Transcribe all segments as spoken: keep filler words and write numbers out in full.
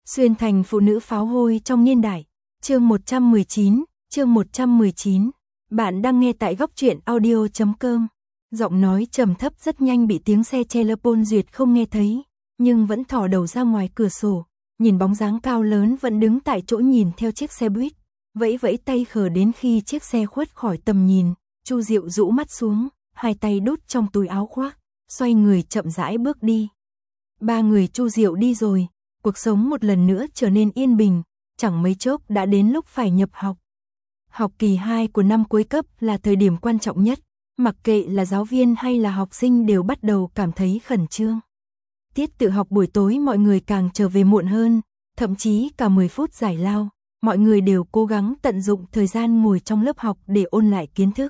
Xuyên thành phụ nữ pháo hôi trong niên đại. Chương một trăm mười chín, chương một trăm mười chín. Bạn đang nghe tại góc truyện audio chấm com. Giọng nói trầm thấp rất nhanh bị tiếng xe che lấp Ôn Duyệt không nghe thấy, nhưng vẫn thò đầu ra ngoài cửa sổ, nhìn bóng dáng cao lớn vẫn đứng tại chỗ nhìn theo chiếc xe buýt, vẫy vẫy tay khờ đến khi chiếc xe khuất khỏi tầm nhìn. Chu Diệu rũ mắt xuống, hai tay đút trong túi áo khoác, xoay người chậm rãi bước đi. Ba người Chu Diệu đi rồi, cuộc sống một lần nữa trở nên yên bình, chẳng mấy chốc đã đến lúc phải nhập học. Học kỳ hai của năm cuối cấp là thời điểm quan trọng nhất, mặc kệ là giáo viên hay là học sinh đều bắt đầu cảm thấy khẩn trương. Tiết tự học buổi tối mọi người càng trở về muộn hơn, thậm chí cả mười phút giải lao, mọi người đều cố gắng tận dụng thời gian ngồi trong lớp học để ôn lại kiến thức.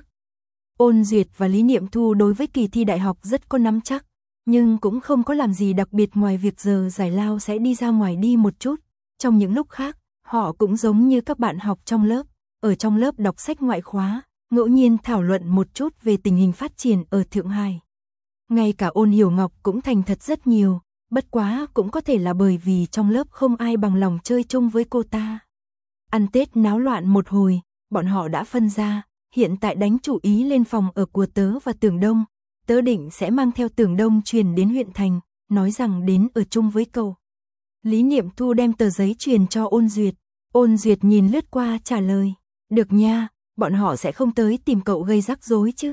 Ôn Duyệt và Lý Niệm Thu đối với kỳ thi đại học rất có nắm chắc, nhưng cũng không có làm gì đặc biệt ngoài việc giờ giải lao sẽ đi ra ngoài đi một chút. Trong những lúc khác, họ cũng giống như các bạn học trong lớp, ở trong lớp đọc sách ngoại khóa, ngẫu nhiên thảo luận một chút về tình hình phát triển ở Thượng Hải. Ngay cả Ôn Hiểu Ngọc cũng thành thật rất nhiều, bất quá cũng có thể là bởi vì trong lớp không ai bằng lòng chơi chung với cô ta. Ăn Tết náo loạn một hồi, bọn họ đã phân ra, hiện tại đánh chủ ý lên phòng ở của Tớ và Tưởng Đông. Tớ định sẽ mang theo Tưởng Đông truyền đến huyện thành, nói rằng đến ở chung với cậu. Lý Niệm Thu đem tờ giấy truyền cho Ôn Duyệt. Ôn Duyệt nhìn lướt qua trả lời, được nha, bọn họ sẽ không tới tìm cậu gây rắc rối chứ?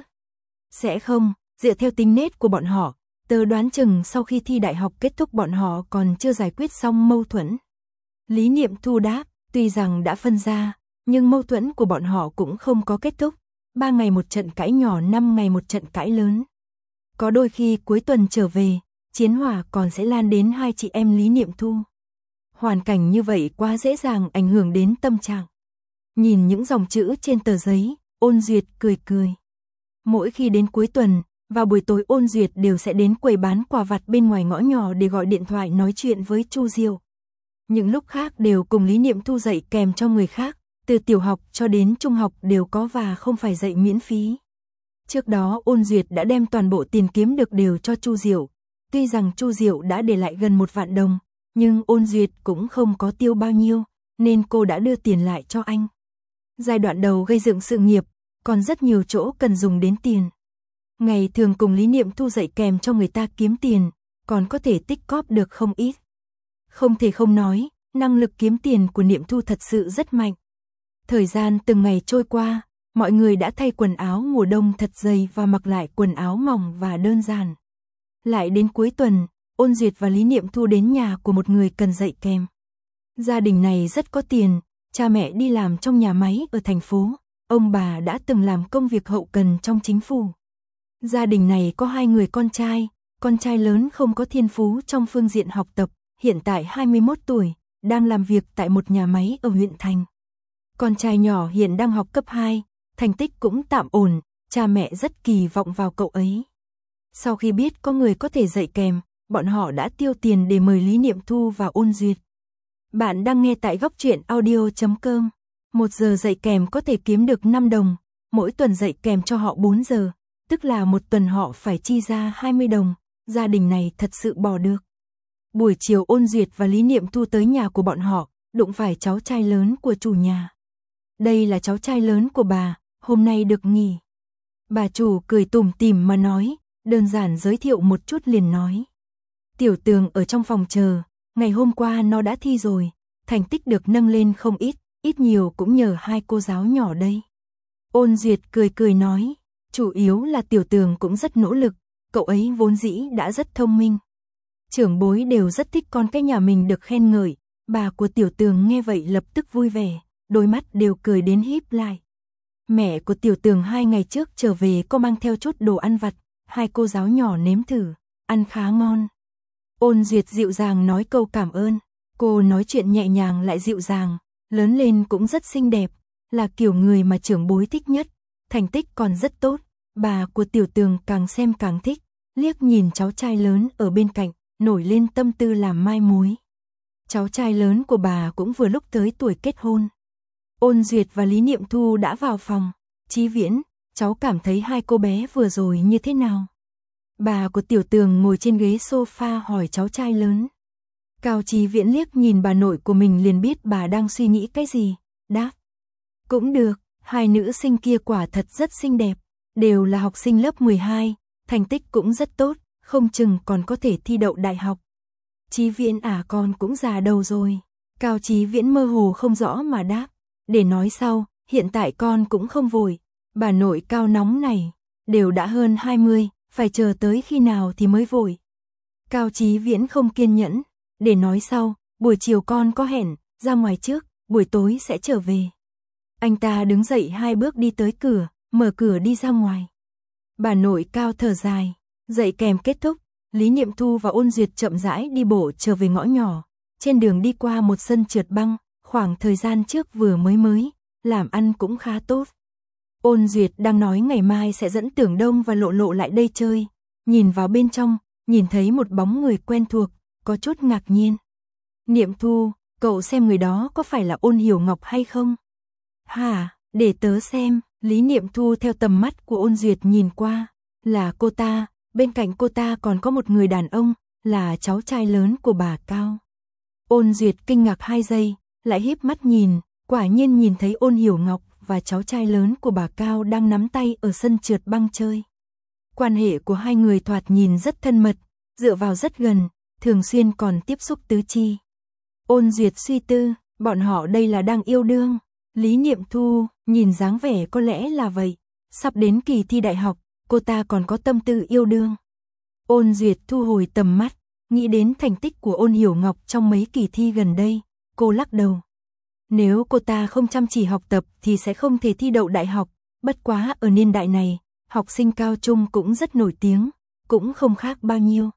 Sẽ không, dựa theo tính nết của bọn họ, tớ đoán chừng sau khi thi đại học kết thúc bọn họ còn chưa giải quyết xong mâu thuẫn. Lý Niệm Thu đáp, tuy rằng đã phân ra, nhưng mâu thuẫn của bọn họ cũng không có kết thúc. Ba ngày một trận cãi nhỏ, năm ngày một trận cãi lớn. Có đôi khi cuối tuần trở về, chiến hỏa còn sẽ lan đến hai chị em Lý Niệm Thu. Hoàn cảnh như vậy quá dễ dàng ảnh hưởng đến tâm trạng. Nhìn những dòng chữ trên tờ giấy, Ôn Duyệt cười cười. Mỗi khi đến cuối tuần, vào buổi tối Ôn Duyệt đều sẽ đến quầy bán quà vặt bên ngoài ngõ nhỏ để gọi điện thoại nói chuyện với Chu Diệu. Những lúc khác đều cùng Lý Niệm Thu dạy kèm cho người khác, từ tiểu học cho đến trung học đều có và không phải dạy miễn phí. Trước đó Ôn Duyệt đã đem toàn bộ tiền kiếm được đều cho Chu Diệu. Tuy rằng Chu Diệu đã để lại gần một vạn đồng, nhưng Ôn Duyệt cũng không có tiêu bao nhiêu, nên cô đã đưa tiền lại cho anh. Giai đoạn đầu gây dựng sự nghiệp, còn rất nhiều chỗ cần dùng đến tiền. Ngày thường cùng Lý Niệm Thu dạy kèm cho người ta kiếm tiền, còn có thể tích cóp được không ít. Không thể không nói, năng lực kiếm tiền của Niệm Thu thật sự rất mạnh. Thời gian từng ngày trôi qua, mọi người đã thay quần áo mùa đông thật dày và mặc lại quần áo mỏng và đơn giản. Lại đến cuối tuần, Ôn Duyệt và Lý Niệm Thu đến nhà của một người cần dạy kèm. Gia đình này rất có tiền, cha mẹ đi làm trong nhà máy ở thành phố, ông bà đã từng làm công việc hậu cần trong chính phủ. Gia đình này có hai người con trai, con trai lớn không có thiên phú trong phương diện học tập, hiện tại hai mươi mốt tuổi, đang làm việc tại một nhà máy ở huyện thành. Con trai nhỏ hiện đang học cấp hai, thành tích cũng tạm ổn, cha mẹ rất kỳ vọng vào cậu ấy. Sau khi biết có người có thể dạy kèm, bọn họ đã tiêu tiền để mời Lý Niệm Thu và Ôn Duyệt. Bạn đang nghe tại góc truyện audio chấm com. Một giờ dạy kèm có thể kiếm được năm đồng, mỗi tuần dạy kèm cho họ bốn giờ, tức là một tuần họ phải chi ra hai mươi đồng, gia đình này thật sự bỏ được. Buổi chiều Ôn Duyệt và Lý Niệm Thu tới nhà của bọn họ, đụng phải cháu trai lớn của chủ nhà. Đây là cháu trai lớn của bà, hôm nay được nghỉ. Bà chủ cười tủm tỉm mà nói, đơn giản giới thiệu một chút liền nói. Tiểu Tường ở trong phòng chờ, ngày hôm qua nó đã thi rồi, thành tích được nâng lên không ít, ít nhiều cũng nhờ hai cô giáo nhỏ đây. Ôn Duyệt cười cười nói, chủ yếu là Tiểu Tường cũng rất nỗ lực, cậu ấy vốn dĩ đã rất thông minh. Trưởng bối đều rất thích con cái nhà mình được khen ngợi, bà của Tiểu Tường nghe vậy lập tức vui vẻ, đôi mắt đều cười đến híp lại. Mẹ của Tiểu Tường hai ngày trước trở về có mang theo chút đồ ăn vặt, hai cô giáo nhỏ nếm thử, ăn khá ngon. Ôn Duyệt dịu dàng nói câu cảm ơn, cô nói chuyện nhẹ nhàng lại dịu dàng, lớn lên cũng rất xinh đẹp, là kiểu người mà trưởng bối thích nhất, thành tích còn rất tốt, bà của Tiểu Tường càng xem càng thích, liếc nhìn cháu trai lớn ở bên cạnh, nổi lên tâm tư làm mai mối. Cháu trai lớn của bà cũng vừa lúc tới tuổi kết hôn. Ôn Duyệt và Lý Niệm Thu đã vào phòng. Chí Viễn, cháu cảm thấy hai cô bé vừa rồi như thế nào? Bà của Tiểu Tường ngồi trên ghế sofa hỏi cháu trai lớn. Cao Chí Viễn liếc nhìn bà nội của mình liền biết bà đang suy nghĩ cái gì, đáp. Cũng được, hai nữ sinh kia quả thật rất xinh đẹp, đều là học sinh lớp mười hai, thành tích cũng rất tốt, không chừng còn có thể thi đậu đại học. Chí Viễn à, con cũng già đầu rồi. Cao Chí Viễn mơ hồ không rõ mà đáp, để nói sau, hiện tại con cũng không vội, bà nội Cao nóng này, đều đã hơn hai mươi, phải chờ tới khi nào thì mới vội. Cao Chí Viễn không kiên nhẫn, để nói sau, buổi chiều con có hẹn, ra ngoài trước, buổi tối sẽ trở về. Anh ta đứng dậy hai bước đi tới cửa, mở cửa đi ra ngoài. Bà nội Cao thở dài, dạy kèm kết thúc, Lý Niệm Thu và Ôn Duyệt chậm rãi đi bộ trở về ngõ nhỏ, trên đường đi qua một sân trượt băng, khoảng thời gian trước vừa mới mới, làm ăn cũng khá tốt. Ôn Duyệt đang nói ngày mai sẽ dẫn Tưởng Đông và Lộ Lộ lại đây chơi, nhìn vào bên trong, nhìn thấy một bóng người quen thuộc, có chút ngạc nhiên. Niệm Thu, cậu xem người đó có phải là Ôn Hiểu Ngọc hay không? Hả, để tớ xem. Lý Niệm Thu theo tầm mắt của Ôn Duyệt nhìn qua, là cô ta, bên cạnh cô ta còn có một người đàn ông, là cháu trai lớn của bà Cao. Ôn Duyệt kinh ngạc hai giây, lại híp mắt nhìn, quả nhiên nhìn thấy Ôn Hiểu Ngọc và cháu trai lớn của bà Cao đang nắm tay ở sân trượt băng chơi. Quan hệ của hai người thoạt nhìn rất thân mật, dựa vào rất gần, thường xuyên còn tiếp xúc tứ chi. Ôn Duyệt suy tư, bọn họ đây là đang yêu đương. Lý Niệm Thu, nhìn dáng vẻ có lẽ là vậy, sắp đến kỳ thi đại học, cô ta còn có tâm tư yêu đương. Ôn Duyệt thu hồi tầm mắt, nghĩ đến thành tích của Ôn Hiểu Ngọc trong mấy kỳ thi gần đây, cô lắc đầu. Nếu cô ta không chăm chỉ học tập thì sẽ không thể thi đậu đại học, bất quá ở niên đại này, học sinh cao trung cũng rất nổi tiếng, cũng không khác bao nhiêu.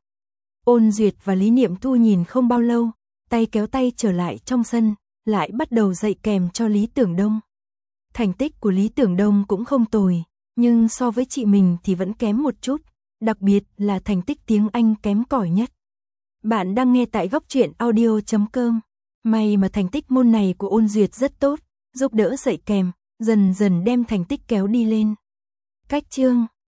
Ôn Duyệt và Lý Niệm Thu nhìn không bao lâu, tay kéo tay trở lại trong sân, lại bắt đầu dạy kèm cho Lý Tưởng Đông. Thành tích của Lý Tưởng Đông cũng không tồi, nhưng so với chị mình thì vẫn kém một chút, đặc biệt là thành tích tiếng Anh kém cỏi nhất. Bạn đang nghe tại góc truyện audio chấm com. May mà thành tích môn này của Ôn Duyệt rất tốt, giúp đỡ dạy kèm, dần dần đem thành tích kéo đi lên. Cách chương